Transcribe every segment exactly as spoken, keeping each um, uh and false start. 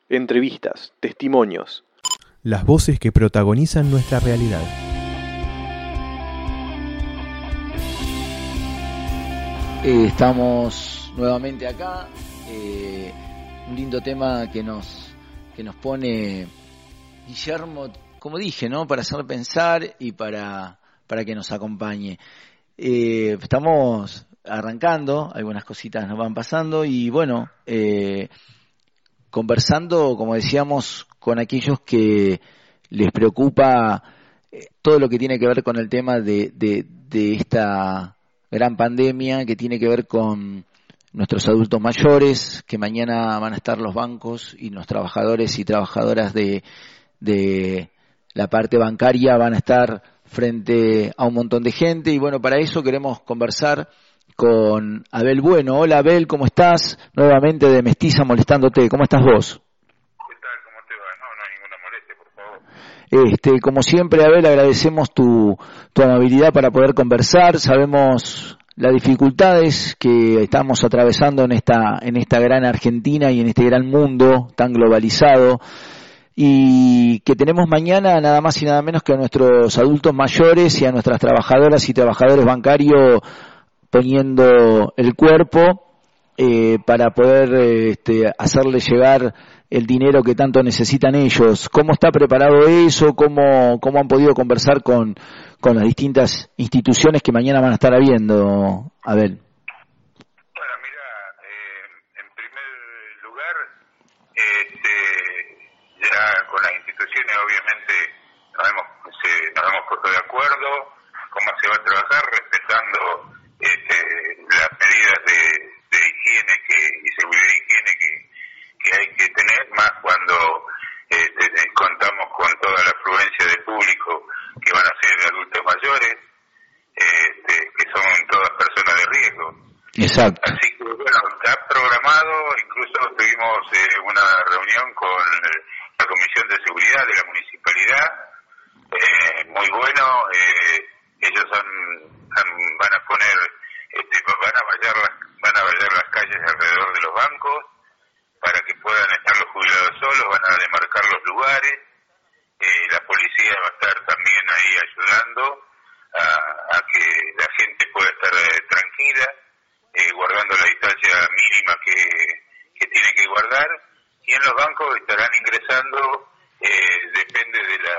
Entrevistas, testimonios. Las voces que protagonizan nuestra realidad. Eh, estamos nuevamente acá. Eh, un lindo tema que nos, que nos pone Guillermo, como dije, ¿no? Para hacer pensar y para, para que nos acompañe. Eh, estamos arrancando, algunas cositas nos van pasando y bueno, eh, conversando, como decíamos, con aquellos que les preocupa eh, todo lo que tiene que ver con el tema de, de, de esta gran pandemia, que tiene que ver con nuestros adultos mayores, que mañana van a estar los bancos y los trabajadores y trabajadoras de, de la parte bancaria van a estar frente a un montón de gente y bueno, para eso queremos conversar con Abel Bueno. Hola Abel, ¿cómo estás? Nuevamente de Mestiza molestándote, ¿cómo estás vos? ¿Qué tal? ¿Cómo te va? No, no hay ninguna molestia, por favor. Este, como siempre, Abel, agradecemos tu, tu amabilidad para poder conversar. Sabemos las dificultades que estamos atravesando en esta, en esta gran Argentina y en este gran mundo tan globalizado. Y que tenemos mañana nada más y nada menos que a nuestros adultos mayores y a nuestras trabajadoras y trabajadores bancarios poniendo el cuerpo eh, para poder eh, este, hacerles llegar el dinero que tanto necesitan ellos. ¿Cómo está preparado eso? ¿Cómo, cómo han podido conversar con, con las distintas instituciones que mañana van a estar habiendo, Abel? Bueno, mira, eh, en primer lugar, este, ya con las instituciones obviamente nos hemos, se, nos hemos puesto de acuerdo cómo se va a trabajar respetando este, las medidas de, de higiene que, y seguridad de higiene que, que hay que tener, más cuando este, contamos con toda la afluencia de público que van a ser adultos mayores, este, que son todas personas de riesgo. Exacto. Así que bueno, está programado, incluso tuvimos eh, una reunión con la Comisión de Seguridad de la Municipalidad, eh, muy bueno, eh, ellos han, han, van a poner, este, van a vallar las, van a vallar las calles alrededor de los bancos para que puedan estar los jubilados solos, van a demarcar los lugares, eh, la policía va a estar también ahí ayudando a, a que la gente pueda estar eh, tranquila, eh, guardando la distancia mínima que, que tiene que guardar, y en los bancos estarán ingresando, eh, depende de la,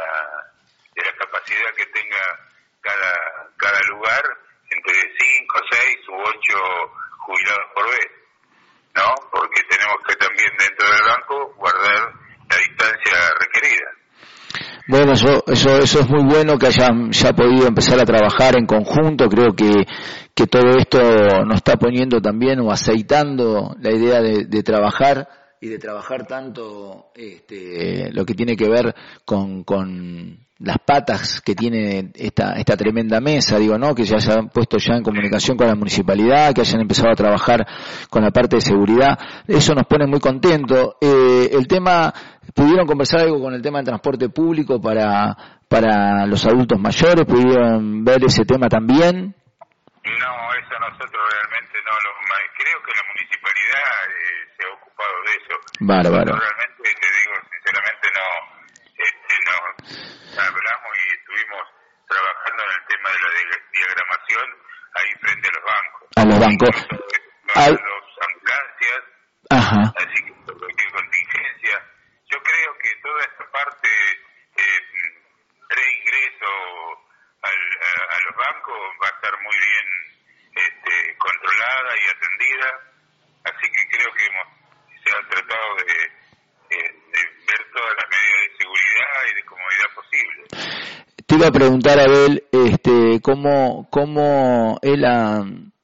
de la capacidad que tenga cada, cada lugar, entre cinco, seis u ocho jubilados por vez, ¿no? Porque tenemos que también dentro del banco guardar la distancia requerida. Bueno, eso, eso, eso es muy bueno que hayan ya podido empezar a trabajar en conjunto. Creo que, que todo esto nos está poniendo también o aceitando la idea de, de trabajar y de trabajar tanto este, lo que tiene que ver con, con las patas que tiene esta, esta tremenda mesa, digo, ¿no? Que ya se han puesto ya en comunicación con la municipalidad, que hayan empezado a trabajar con la parte de seguridad. Eso nos pone muy contentos. Eh, el tema, ¿pudieron conversar algo con el tema del transporte público para, para los adultos mayores? ¿Pudieron ver ese tema también? No, eso nosotros realmente no lo... Creo que la municipalidad eh, se ha ocupado de eso. Bárbaro. Nosotros realmente, te digo sinceramente, no, este, no hablamos y estuvimos trabajando en el tema de la diagramación ahí frente a los bancos. A los bancos. A Al... los ambulancias. Ajá. Así que por cualquier contingencia. Yo creo que toda esta parte eh, pre-ingreso al, a, a los bancos va a estar muy bien este, controlada y atendida, así que creo que hemos, se ha tratado de, de, de ver todas las medidas de seguridad y de comodidad posible. Te iba a preguntar, Abel, este, cómo, cómo es la,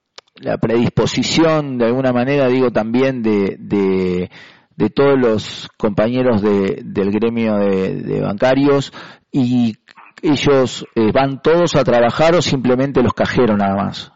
la predisposición, de alguna manera, digo, también de, de, de todos los compañeros de, del gremio de, de bancarios, y ellos eh, van todos a trabajar o simplemente los cajeros nada más.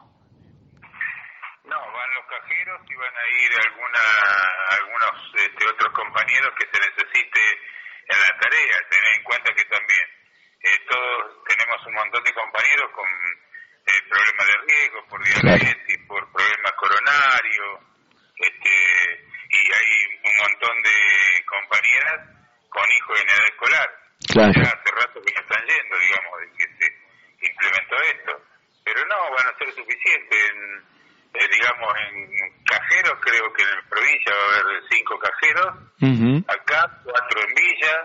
Alguna, algunos este, otros compañeros que se necesite en la tarea. Tener en cuenta que también eh, todos tenemos un montón de compañeros con eh, problemas de riesgo por diabetes, por problemas coronarios, este, y y hay un montón de compañeras con hijos en edad escolar. Claro. Ya hace rato que no están yendo, digamos, de que se implementó esto. Pero no van a ser suficientes. En, eh, digamos, en cajeros, creo que en la provincia va a haber cinco cajeros. Uh-huh. Acá, cuatro en Villa.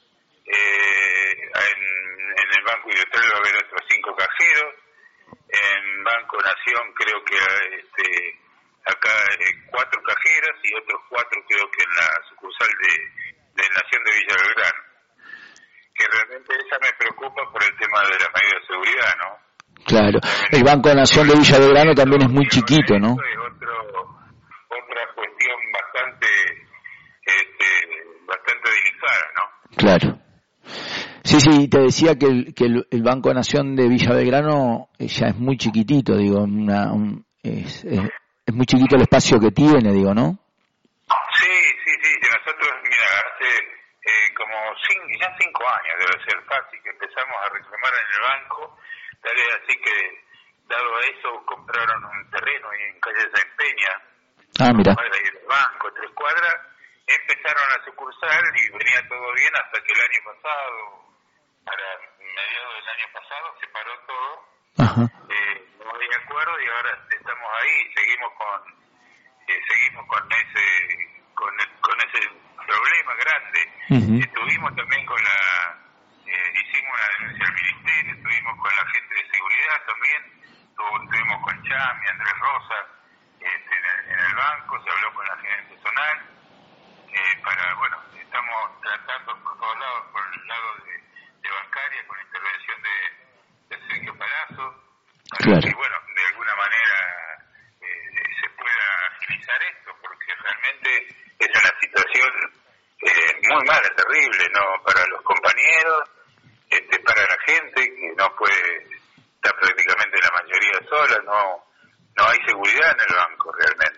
Eh, en, en el Banco Industrial va a haber otros cinco cajeros. En Banco Nación creo que este, acá eh, cuatro cajeras y otros cuatro creo que en la sucursal de, de Nación de Villa Belgrano. Que realmente esa me preocupa por el tema de las medidas de seguridad, ¿no? Claro, el Banco Nación de Villa Belgrano también es muy chiquito, ¿no? Es otro, otra cuestión bastante, este, bastante delicada, ¿no? Claro. Sí, sí, te decía que el, que el, el Banco Nación de Villa Belgrano ya es muy chiquitito, digo, una, un, es, es, es muy chiquito el espacio que tiene, digo, ¿no? Sí, sí, sí, que nosotros, mira, hace eh, como cinco, ya cinco años debe ser fácil que empezamos a reclamar en el banco, tal es así que, dado a eso, compraron un terreno ahí en calle San Peña, ah, mira. Ahí del banco, tres cuadras, empezaron a sucursal y venía todo bien hasta que el año pasado, para mediados del año pasado, se paró todo. Ajá. Eh, no había acuerdo y ahora estamos ahí, seguimos con eh, seguimos con ese con, con ese problema grande. Uh-huh. Estuvimos también con la eh, hicimos una denuncia al ministerio, estuvimos con la gente de seguridad también, estuvimos con Chami, Andrés Rosa, este, en, el, en el banco, se habló con la gerente zonal, eh, para, bueno, estamos tratando por todos lados, por el lado de, de bancaria, con la intervención de, de Sergio Palazzo, para claro. que, bueno, de alguna manera eh, se pueda agilizar esto, porque realmente es una situación eh, muy mala, terrible, ¿no? Para los compañeros, este, para la gente, que no puede estar prácticamente la mayoría sola, no, no hay seguridad en el banco realmente.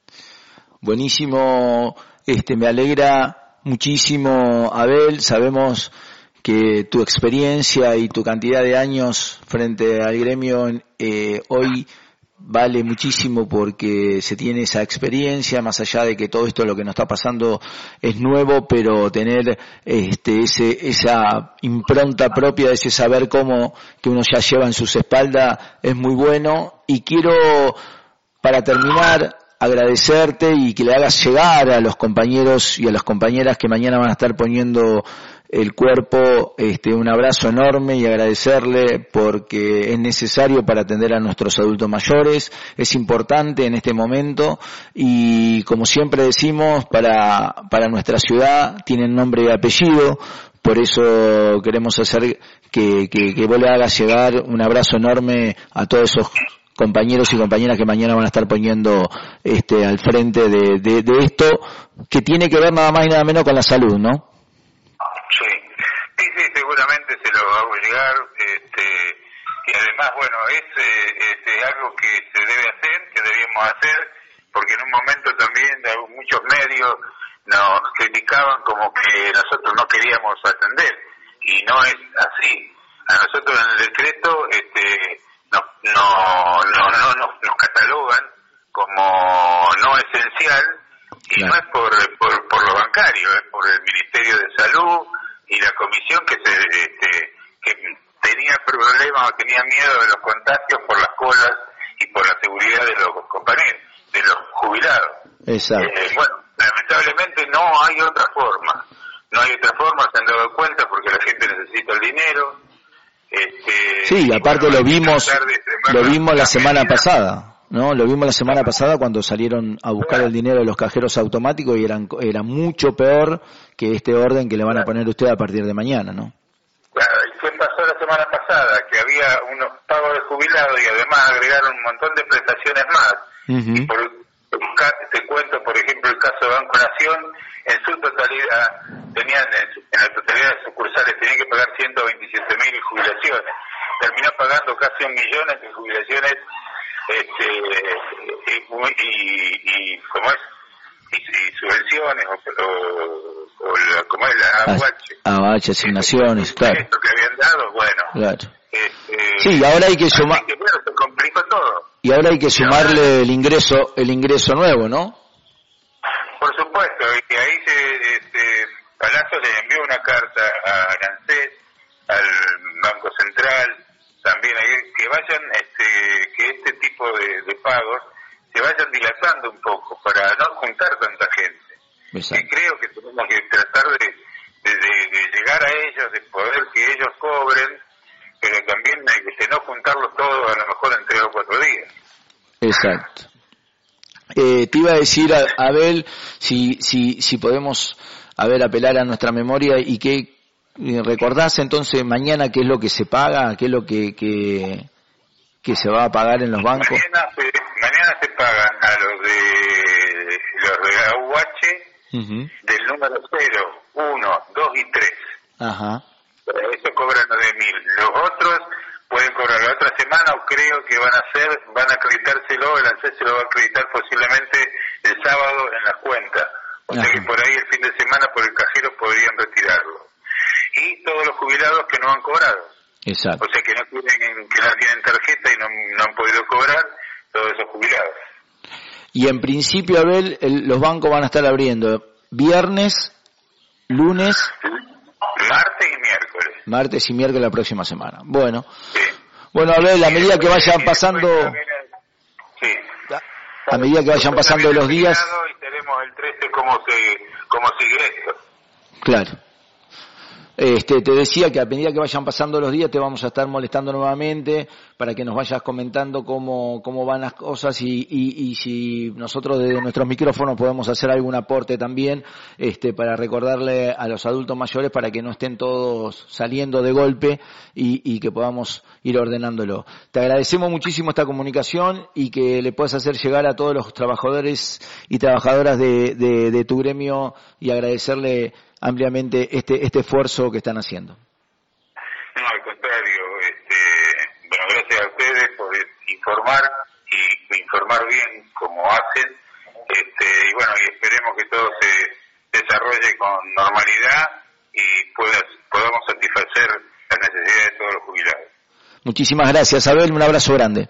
Buenísimo, este, me alegra muchísimo, Abel, sabemos que tu experiencia y tu cantidad de años frente al gremio eh, hoy vale muchísimo porque se tiene esa experiencia, más allá de que todo esto lo que nos está pasando es nuevo, pero tener este ese esa impronta propia, ese saber cómo que uno ya lleva en sus espaldas es muy bueno. Y quiero, para terminar, agradecerte y que le hagas llegar a los compañeros y a las compañeras que mañana van a estar poniendo el cuerpo, este, un abrazo enorme y agradecerle porque es necesario para atender a nuestros adultos mayores, es importante en este momento y como siempre decimos, para, para nuestra ciudad tienen nombre y apellido, por eso queremos hacer que, que, que vos le hagas llegar un abrazo enorme a todos esos compañeros y compañeras que mañana van a estar poniendo este, al frente de, de, de esto que tiene que ver nada más y nada menos con la salud, ¿no? Sí, sí, sí, seguramente se lo hago llegar, este, y además, bueno, es, eh, es algo que se debe hacer, que debíamos hacer, porque en un momento también muchos medios nos criticaban como que nosotros no queríamos atender, y no es así. A nosotros en el decreto este, no, no, no, no, no nos catalogan como no esencial, y claro. No es por, por, por lo bancario, es por el Ministerio de Salud y la comisión que se este, que tenía problemas o tenía miedo de los contagios por las colas y por la seguridad de los compañeros, de los jubilados. Exacto. Eh, bueno, lamentablemente no hay otra forma, no hay otra forma, se han dado cuenta porque la gente necesita el dinero. Este, sí, y aparte bueno, lo vimos, lo vimos la semana medida. pasada. No, lo vimos la semana pasada cuando salieron a buscar el dinero de los cajeros automáticos y eran era mucho peor que este orden que le van a poner usted a partir de mañana, ¿no? Claro, y fue pasó la semana pasada que había unos pagos de jubilados y además agregaron un montón de prestaciones más. Uh-huh. Y por, te cuento, por ejemplo, el caso de Banco Nación, en su totalidad, tenían en, su, en la totalidad de sucursales tenían que pagar ciento veintisiete mil jubilaciones. Terminó pagando casi un millón de jubilaciones. Este, y, y, y como es y, y subvenciones o, o, o la, como es la A U H, A U H, asignaciones, este, claro, esto que habían dado, bueno, claro. Este, sí, ahora hay que sumar, que, bueno, se complicó todo y ahora hay que sumarle ahora, el ingreso el ingreso nuevo, ¿no? Por supuesto. y ahí se, este, Palazzo le envió una carta a Arancet, al Banco Central, también ahí, que vayan, este, que este tipo de, de pagos se vayan dilatando un poco para no juntar tanta gente. Exacto. Y creo que tenemos que tratar de, de, de, de llegar a ellos, de poder que ellos cobren, pero también de no juntarlos todos a lo mejor en tres o cuatro días. Exacto. Eh, te iba a decir, a, Abel, si, si, si podemos, a ver, apelar a nuestra memoria y que recordás entonces mañana qué es lo que se paga, qué es lo que, que, que se va a pagar en los bancos. Mañana se, mañana se pagan a los de los de A U H uh-huh. del número cero, uno, dos y tres. Ajá. Eso cobran nueve mil. Los otros pueden cobrar la otra semana o creo que van a hacer, van a acreditárselo, el ANSES se lo va a acreditar posiblemente el sábado en las cuentas. O Ajá. sea que por ahí el fin de semana por el cajero podrían retirarlo. Y todos los jubilados que no han cobrado. Exacto. O sea que no tienen, que no tienen tarjeta y no, no han podido cobrar, todos esos jubilados. Y en principio, Abel, el, los bancos van a estar abriendo viernes, lunes, martes y miércoles. Martes y miércoles la próxima semana. Bueno. Sí. Bueno, Abel, a medida que vayan pasando... Sí. A medida que vayan pasando los días... Y tenemos el trece cómo, se, cómo sigue esto. Claro. Este, te decía que a medida que vayan pasando los días te vamos a estar molestando nuevamente para que nos vayas comentando cómo, cómo van las cosas y, y, y si nosotros desde nuestros micrófonos podemos hacer algún aporte también, este, para recordarle a los adultos mayores para que no estén todos saliendo de golpe y, y que podamos ir ordenándolo. Te agradecemos muchísimo esta comunicación y que le puedas hacer llegar a todos los trabajadores y trabajadoras de, de, de tu gremio y agradecerle ampliamente este este esfuerzo que están haciendo. No, al contrario, este, bueno, gracias a ustedes por informar y informar bien como hacen, este, y bueno, y esperemos que todo se desarrolle con normalidad y pueda, podamos satisfacer las necesidades de todos los jubilados. Muchísimas gracias, Abel, un abrazo grande.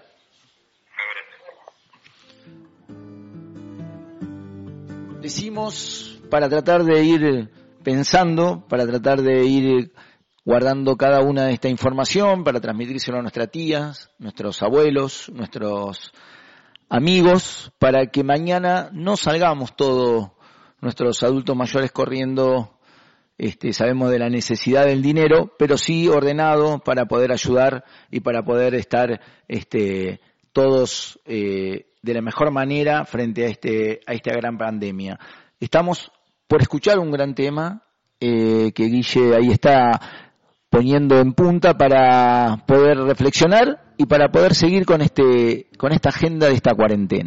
Decimos para tratar de ir pensando, para tratar de ir guardando cada una de esta información, para transmitírselo a nuestras tías, nuestros abuelos, nuestros amigos, para que mañana no salgamos todos nuestros adultos mayores corriendo, este, sabemos de la necesidad del dinero, pero sí ordenado para poder ayudar y para poder estar este, todos eh, de la mejor manera frente a este a esta gran pandemia. Estamos por escuchar un gran tema eh, que Guille ahí está poniendo en punta para poder reflexionar y para poder seguir con este con esta agenda de esta cuarentena.